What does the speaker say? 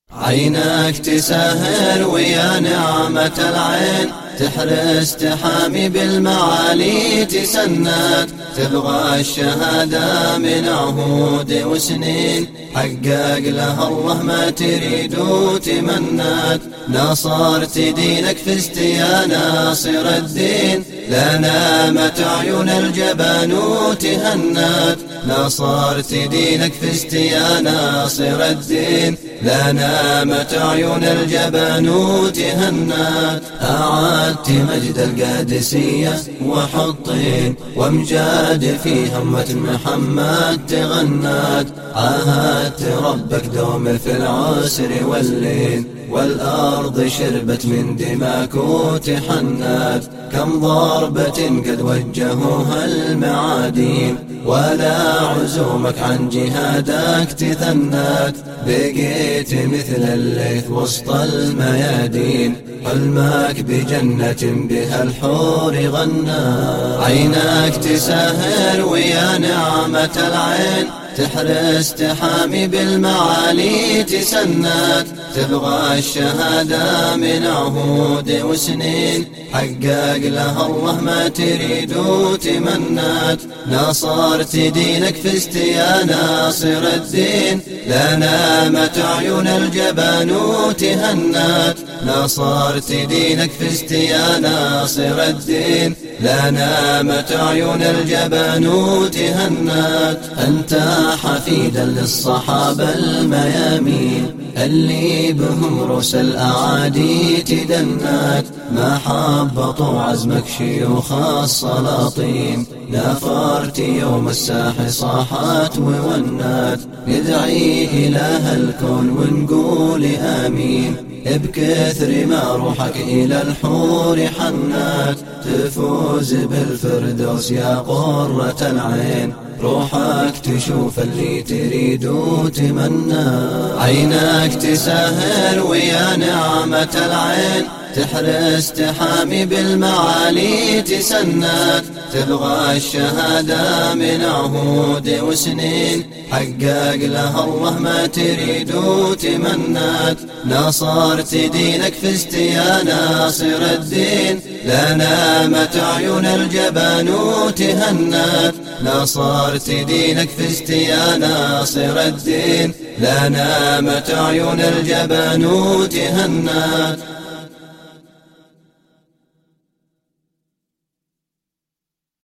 عينك تسهر ويا نعمة العين، تحرس تحامي بالمعالي تسند، تبغى الشهادة من عهود وسنين، حقق لها الله ما تريد وتمنت، ناصرت دينك فزت يا ناصر الدين، لا نامت عيون الجبانوت هنت، ناصرت دينك فزت يا ناصر الدين، لا نامت عيون الجبانوت هنت، أعدت مجد القادسية وحطين وامجاد في همة محمد تغنت، عاهدت ربك دوم في العسر واللين، والأرض شربت من دماك وتحنت، كم ضربة قد وجهوها المعادين، ولا عزومك عن جهادك تثنت، بقيت مثل الليث وسط الميادين، حلمك بجنة بها الحور غنى، عينك تسهر ويا نعمة العين، تحرس تحامي بالمعالي تسند، تبغى الشهادة من عهود وسنين، حقق لها الله ما تريد وتمنت، ناصرت دينك فزت يا ناصر الدين، لا نامت عيون الجبانوت هنت، ناصرت دينك فزت يا ناصر الدين، لا نامت عيون الجبانوت هنت، أنت حفيدا للصحابة الميامين، اللي بهم رؤوس الأعادي تدنت، ما حبطوا عزمك شيوخ السلاطين، نافرت يوم الساح صاحت وونت، ندعي إله الكون ونقول آمين، بكثر ما روحك إلى الحور حنت، تفوز بالفردوس يا قرة العين، روحك تشوف اللي تريد وتمنى، عينك تسهر ويا نعمة العين، تحرس تحامي بالمعالي تسند، تبغى الشهادة من عهود وسنين، حقق لها الله ما تريد وتمنت، ناصرت دينك فزت يا ناصر الدين، لا نامت عيون الجبانوت هنت، ناصرت دينك فزت يا ناصر الدين، لا نامت عيون الجبانوت هنت.